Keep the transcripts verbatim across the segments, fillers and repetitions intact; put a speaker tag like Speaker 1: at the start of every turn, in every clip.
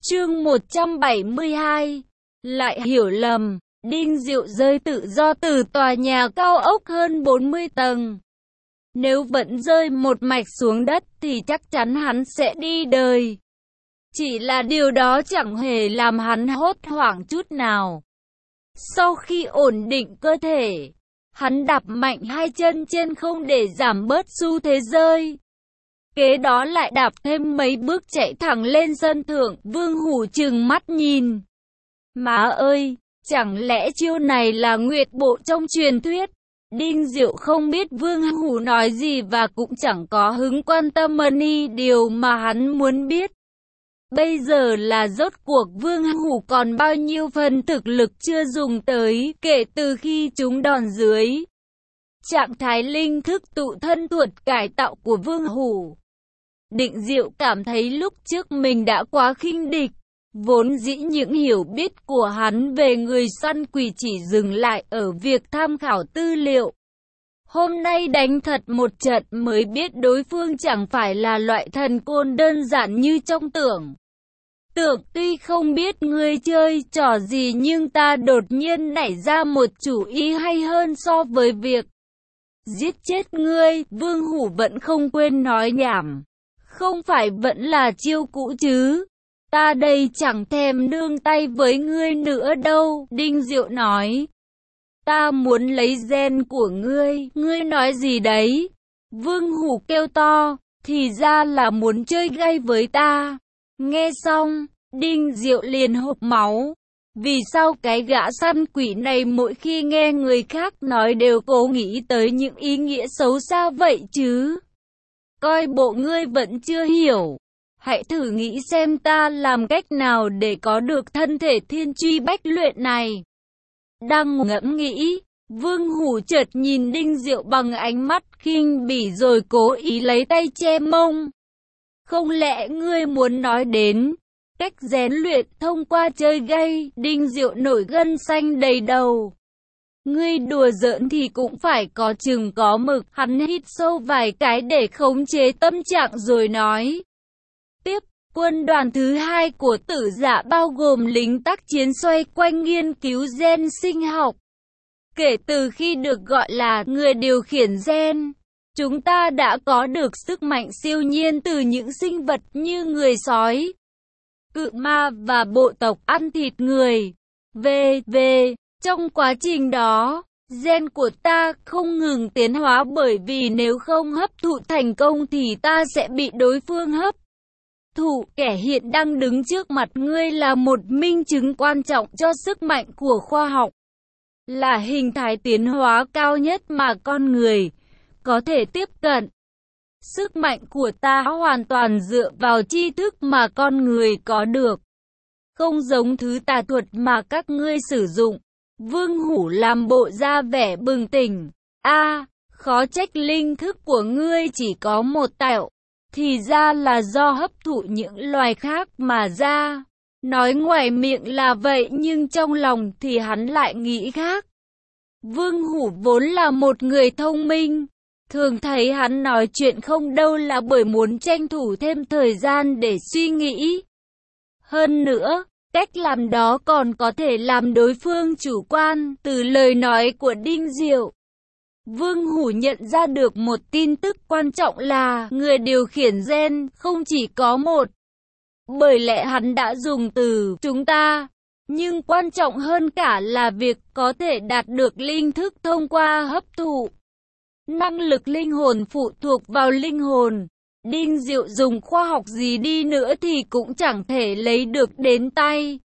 Speaker 1: Chương một trăm bảy mươi hai. Lại hiểu lầm, Đinh Diệu rơi tự do từ tòa nhà cao ốc hơn bốn mươi tầng. Nếu vẫn rơi một mạch xuống đất thì chắc chắn hắn sẽ đi đời. Chỉ là điều đó chẳng hề làm hắn hốt hoảng chút nào. Sau khi ổn định cơ thể, hắn đạp mạnh hai chân trên không để giảm bớt xu thế rơi. Kế đó lại đạp thêm mấy bước chạy thẳng lên sân thượng. Vương Hủ trừng mắt nhìn. Má ơi, chẳng lẽ chiêu này là nguyệt bộ trong truyền thuyết? Đinh Diệu không biết Vương Hủ nói gì và cũng chẳng có hứng quan tâm any điều mà hắn muốn biết. Bây giờ là rốt cuộc Vương Hủ còn bao nhiêu phần thực lực chưa dùng tới kể từ khi chúng đòn dưới. Trạng thái linh thức tụ thân thuật cải tạo của Vương Hủ. Định Diệu cảm thấy lúc trước mình đã quá khinh địch. Vốn dĩ những hiểu biết của hắn về người săn quỷ chỉ dừng lại ở việc tham khảo tư liệu. Hôm nay đánh thật một trận mới biết đối phương chẳng phải là loại thần côn đơn giản như trong tưởng. Tưởng tuy không biết ngươi chơi trò gì nhưng ta đột nhiên nảy ra một chủ ý hay hơn so với việc giết chết ngươi. Vương Hủ vẫn không quên nói nhảm. Không phải vẫn là chiêu cũ chứ? Ta đây chẳng thèm nương tay với ngươi nữa đâu. Đinh Diệu nói. Ta muốn lấy gen của ngươi. Ngươi nói gì đấy? Vương Hủ kêu to. Thì ra là muốn chơi gay với ta. Nghe xong, Đinh Diệu liền hộc máu. Vì sao cái gã săn quỷ này mỗi khi nghe người khác nói đều cố nghĩ tới những ý nghĩa xấu xa vậy chứ? Coi bộ ngươi vẫn chưa hiểu. Hãy thử nghĩ xem ta làm cách nào để có được thân thể thiên truy bách luyện này. Đang ngẫm nghĩ, Vương Hủ chợt nhìn Đinh Diệu bằng ánh mắt khinh bỉ rồi cố ý lấy tay che mông. Không lẽ ngươi muốn nói đến cách rèn luyện thông qua chơi gay? Đinh Diệu nổi gân xanh đầy đầu. Ngươi đùa giỡn thì cũng phải có chừng có mực. Hắn hít sâu vài cái để khống chế tâm trạng rồi nói. Tiếp, quân đoàn thứ hai của Tử Dạ bao gồm lính tác chiến xoay quanh nghiên cứu gen sinh học. Kể từ khi được gọi là người điều khiển gen, chúng ta đã có được sức mạnh siêu nhiên từ những sinh vật như người sói, cự ma và bộ tộc ăn thịt người. vê vê Trong quá trình đó, gen của ta không ngừng tiến hóa bởi vì nếu không hấp thụ thành công thì ta sẽ bị đối phương hấp thụ. Kẻ hiện đang đứng trước mặt ngươi là một minh chứng quan trọng cho sức mạnh của khoa học. Là hình thái tiến hóa cao nhất mà con người có thể tiếp cận. Sức mạnh của ta hoàn toàn dựa vào tri thức mà con người có được. Không giống thứ tà thuật mà các ngươi sử dụng. Vương Hủ làm bộ ra vẻ bừng tỉnh. A, à, khó trách linh thức của ngươi chỉ có một tạo. Thì ra là do hấp thụ những loài khác mà ra. Nói ngoài miệng là vậy nhưng trong lòng thì hắn lại nghĩ khác. Vương Hủ vốn là một người thông minh. Thường thấy hắn nói chuyện không đâu là bởi muốn tranh thủ thêm thời gian để suy nghĩ. Hơn nữa, cách làm đó còn có thể làm đối phương chủ quan. Từ lời nói của Đinh Diệu, Vương Hủ nhận ra được một tin tức quan trọng là người điều khiển gen không chỉ có một. Bởi lẽ hắn đã dùng từ chúng ta. Nhưng quan trọng hơn cả là việc có thể đạt được linh thức thông qua hấp thụ. Năng lực linh hồn phụ thuộc vào linh hồn. Đinh Diệu dùng khoa học gì đi nữa thì cũng chẳng thể lấy được đến tay.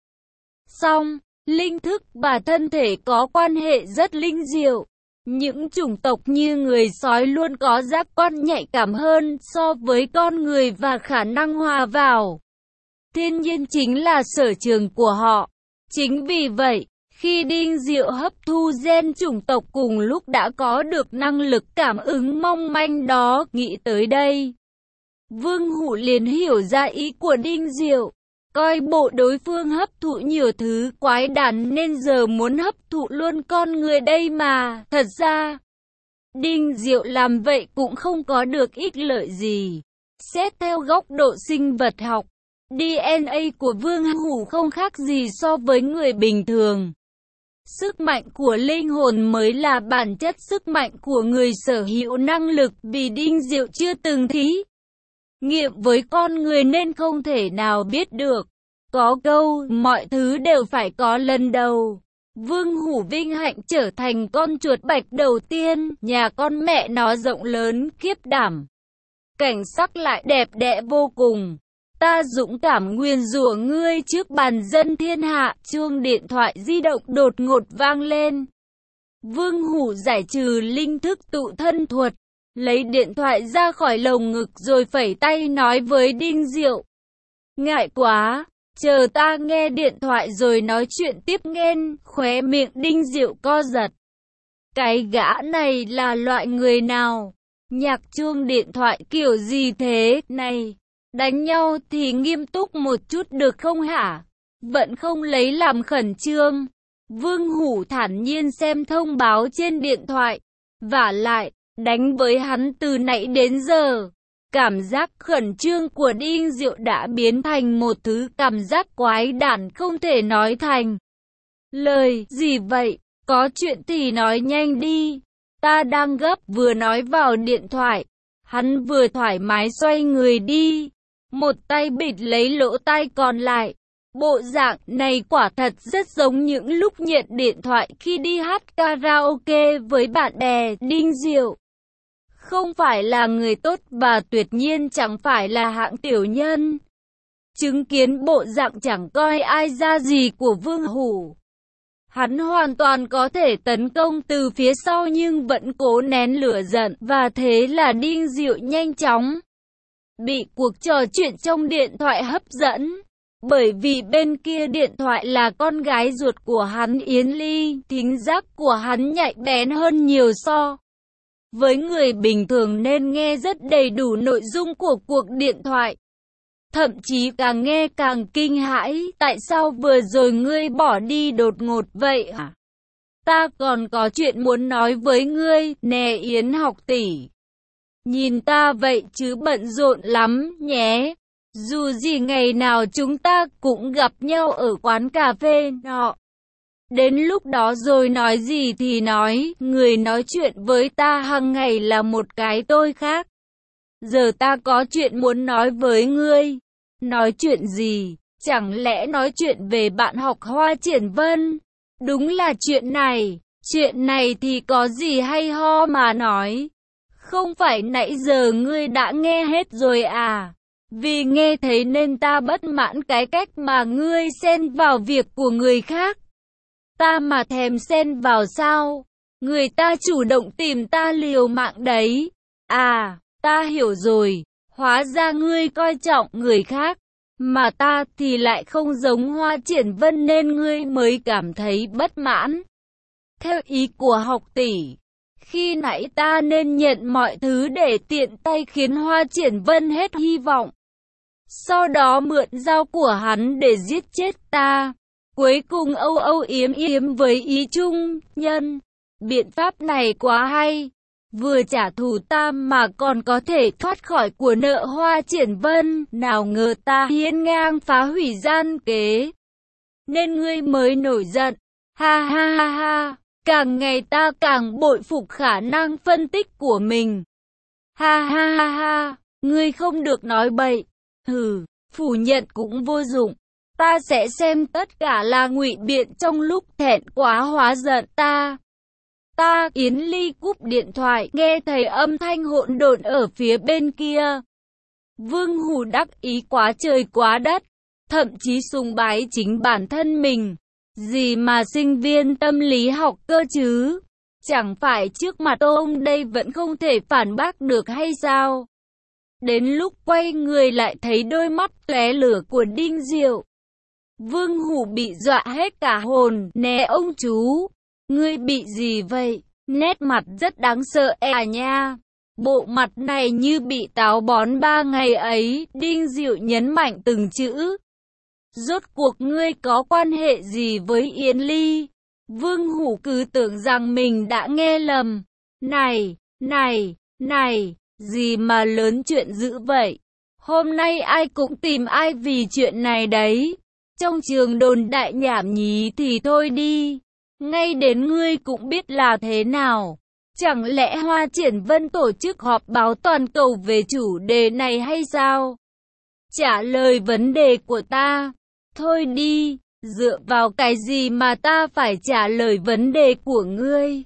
Speaker 1: Song, linh thức và thân thể có quan hệ rất linh diệu. Những chủng tộc như người sói luôn có giác quan nhạy cảm hơn so với con người và khả năng hòa vào thiên nhiên chính là sở trường của họ. Chính vì vậy, khi Đinh Diệu hấp thu gen chủng tộc cùng lúc đã có được năng lực cảm ứng mong manh đó. Nghĩ tới đây, Vương Hủ liền hiểu ra ý của Đinh Diệu. Coi bộ đối phương hấp thụ nhiều thứ quái đản nên giờ muốn hấp thụ luôn con người đây mà. Thật ra, Đinh Diệu làm vậy cũng không có được ích lợi gì. Xét theo góc độ sinh vật học, đê en a của Vương Hủ không khác gì so với người bình thường. Sức mạnh của linh hồn mới là bản chất sức mạnh của người sở hữu năng lực, vì Đinh Diệu chưa từng thí nghiệm với con người nên không thể nào biết được. Có câu, mọi thứ đều phải có lần đầu. Vương Hủ vinh hạnh trở thành con chuột bạch đầu tiên, nhà con mẹ nó rộng lớn, khiếp đảm. Cảnh sắc lại đẹp đẽ vô cùng. Ta dũng cảm nguyền rủa ngươi trước bàn dân thiên hạ. Chuông điện thoại di động đột ngột vang lên. Vương Hủ giải trừ linh thức tụ thân thuật, lấy điện thoại ra khỏi lồng ngực rồi phẩy tay nói với Đinh Diệu. Ngại quá, chờ ta nghe điện thoại rồi nói chuyện tiếp nghen. Khóe miệng Đinh Diệu co giật. Cái gã này là loại người nào? Nhạc chuông điện thoại kiểu gì thế này? Đánh nhau thì nghiêm túc một chút được không hả? Vẫn không lấy làm khẩn trương. Vương Hủ thản nhiên xem thông báo trên điện thoại. Vả lại, đánh với hắn từ nãy đến giờ. Cảm giác khẩn trương của Đinh Diệu đã biến thành một thứ cảm giác quái đản không thể nói thành lời. Gì vậy? Có chuyện thì nói nhanh đi. Ta đang gấp. Vừa nói vào điện thoại, hắn vừa thoải mái xoay người đi. Một tay bịt lấy lỗ tai còn lại. Bộ dạng này quả thật rất giống những lúc nhận điện thoại khi đi hát karaoke với bạn bè. Đinh Diệu không phải là người tốt và tuyệt nhiên chẳng phải là hạng tiểu nhân. Chứng kiến bộ dạng chẳng coi ai ra gì của Vương Hủ, hắn hoàn toàn có thể tấn công từ phía sau nhưng vẫn cố nén lửa giận, và thế là Đinh Diệu nhanh chóng bị cuộc trò chuyện trong điện thoại hấp dẫn. Bởi vì bên kia điện thoại là con gái ruột của hắn Yến Ly, thính giác của hắn nhạy bén hơn nhiều so với người bình thường nên nghe rất đầy đủ nội dung của cuộc điện thoại. Thậm chí càng nghe càng kinh hãi. Tại sao vừa rồi ngươi bỏ đi đột ngột vậy hả? Ta còn có chuyện muốn nói với ngươi, nè Yến học tỷ. Nhìn ta vậy chứ bận rộn lắm nhé. Dù gì ngày nào chúng ta cũng gặp nhau ở quán cà phê nọ. Đến lúc đó rồi nói gì thì nói, người nói chuyện với ta hàng ngày là một cái tôi khác. Giờ ta có chuyện muốn nói với ngươi. Nói chuyện gì? Chẳng lẽ nói chuyện về bạn học Hoa Triển Vân? Đúng là chuyện này. Chuyện này thì có gì hay ho mà nói? Không phải nãy giờ ngươi đã nghe hết rồi à? Vì nghe thấy nên ta bất mãn cái cách mà ngươi xen vào việc của người khác. Ta mà thèm xen vào sao? Người ta chủ động tìm ta liều mạng đấy. À, ta hiểu rồi. Hóa ra ngươi coi trọng người khác, mà ta thì lại không giống Hoa Triển Vân nên ngươi mới cảm thấy bất mãn. Theo ý của học tỷ, khi nãy ta nên nhận mọi thứ để tiện tay khiến Hoa Triển Vân hết hy vọng. Sau đó mượn dao của hắn để giết chết ta. Cuối cùng âu âu yếm yếm với ý chung nhân. Biện pháp này quá hay. Vừa trả thù ta mà còn có thể thoát khỏi của nợ Hoa Triển Vân. Nào ngờ ta hiên ngang phá hủy gian kế, nên ngươi mới nổi giận. Ha ha ha ha. Càng ngày ta càng bội phục khả năng phân tích của mình. Ha ha ha ha. Ngươi không được nói bậy. Hừ, phủ nhận cũng vô dụng. Ta sẽ xem tất cả là ngụy biện trong lúc thẹn quá hóa giận ta. Ta, Yến Ly cúp điện thoại, nghe thấy âm thanh hỗn độn ở phía bên kia. Vương Hủ đắc ý quá trời quá đất, thậm chí sùng bái chính bản thân mình. Gì mà sinh viên tâm lý học cơ chứ? Chẳng phải trước mặt ông đây vẫn không thể phản bác được hay sao? Đến lúc quay người lại thấy đôi mắt lóe lửa của Đinh Diệu. Vương Hủ bị dọa hết cả hồn. Nè ông chú, ngươi bị gì vậy? Nét mặt rất đáng sợ à nha. Bộ mặt này như bị táo bón ba ngày ấy. Đinh Diệu nhấn mạnh từng chữ. Rốt cuộc ngươi có quan hệ gì với Yến Ly? Vương Hủ cứ tưởng rằng mình đã nghe lầm. Này, này, này, gì mà lớn chuyện dữ vậy? Hôm nay ai cũng tìm ai vì chuyện này đấy. Trong trường đồn đại nhảm nhí thì thôi đi. Ngay đến ngươi cũng biết là thế nào. Chẳng lẽ Hoa Triển Vân tổ chức họp báo toàn cầu về chủ đề này hay sao? Trả lời vấn đề của ta. Thôi đi, dựa vào cái gì mà ta phải trả lời vấn đề của ngươi?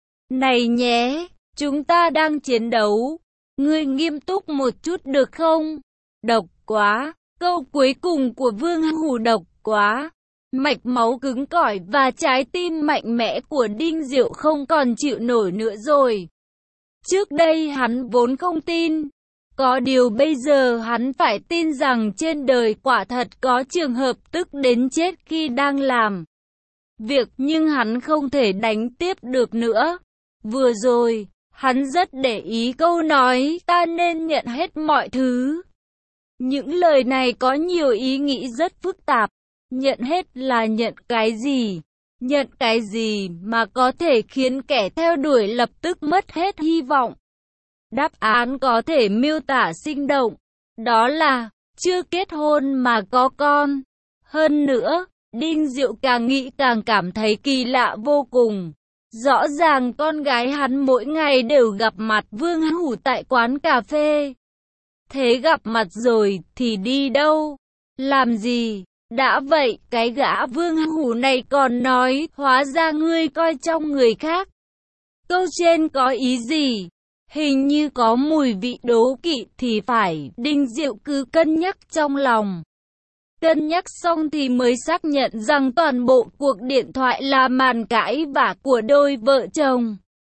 Speaker 1: Này nhé, chúng ta đang chiến đấu. Ngươi nghiêm túc một chút được không? Độc quá, câu cuối cùng của Vương Hủ độc quá. Mạch máu cứng cỏi và trái tim mạnh mẽ của Đinh Diệu không còn chịu nổi nữa rồi. Trước đây hắn vốn không tin. Có điều bây giờ hắn phải tin rằng trên đời quả thật có trường hợp tức đến chết khi đang làm việc, nhưng hắn không thể đánh tiếp được nữa. Vừa rồi, hắn rất để ý câu nói ta nên nhận hết mọi thứ. Những lời này có nhiều ý nghĩ rất phức tạp. Nhận hết là nhận cái gì? Nhận cái gì mà có thể khiến kẻ theo đuổi lập tức mất hết hy vọng? Đáp án có thể miêu tả sinh động. Đó là, chưa kết hôn mà có con. Hơn nữa, Đinh Diệu càng nghĩ càng cảm thấy kỳ lạ vô cùng. Rõ ràng con gái hắn mỗi ngày đều gặp mặt Vương Hủ tại quán cà phê. Thế gặp mặt rồi thì đi đâu? Làm gì? Đã vậy, cái gã Vương Hủ này còn nói, hóa ra ngươi coi trọng người khác. Câu trên có ý gì? Hình như có mùi vị đố kỵ thì phải. Đinh Diệu cứ cân nhắc trong lòng. Cân nhắc xong thì mới xác nhận rằng toàn bộ cuộc điện thoại là màn cãi vã của đôi vợ chồng.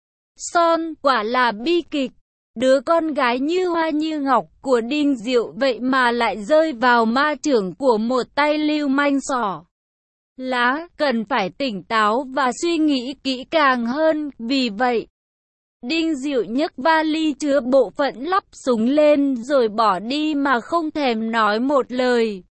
Speaker 1: Son, quả là bi kịch. Đứa con gái như hoa như ngọc của Đinh Diệu vậy mà lại rơi vào ma chưởng của một tay lưu manh xỏ lá, cần phải tỉnh táo và suy nghĩ kỹ càng hơn. Vì vậy, Đinh Diệu nhấc vali chứa bộ phận lắp súng lên rồi bỏ đi mà không thèm nói một lời.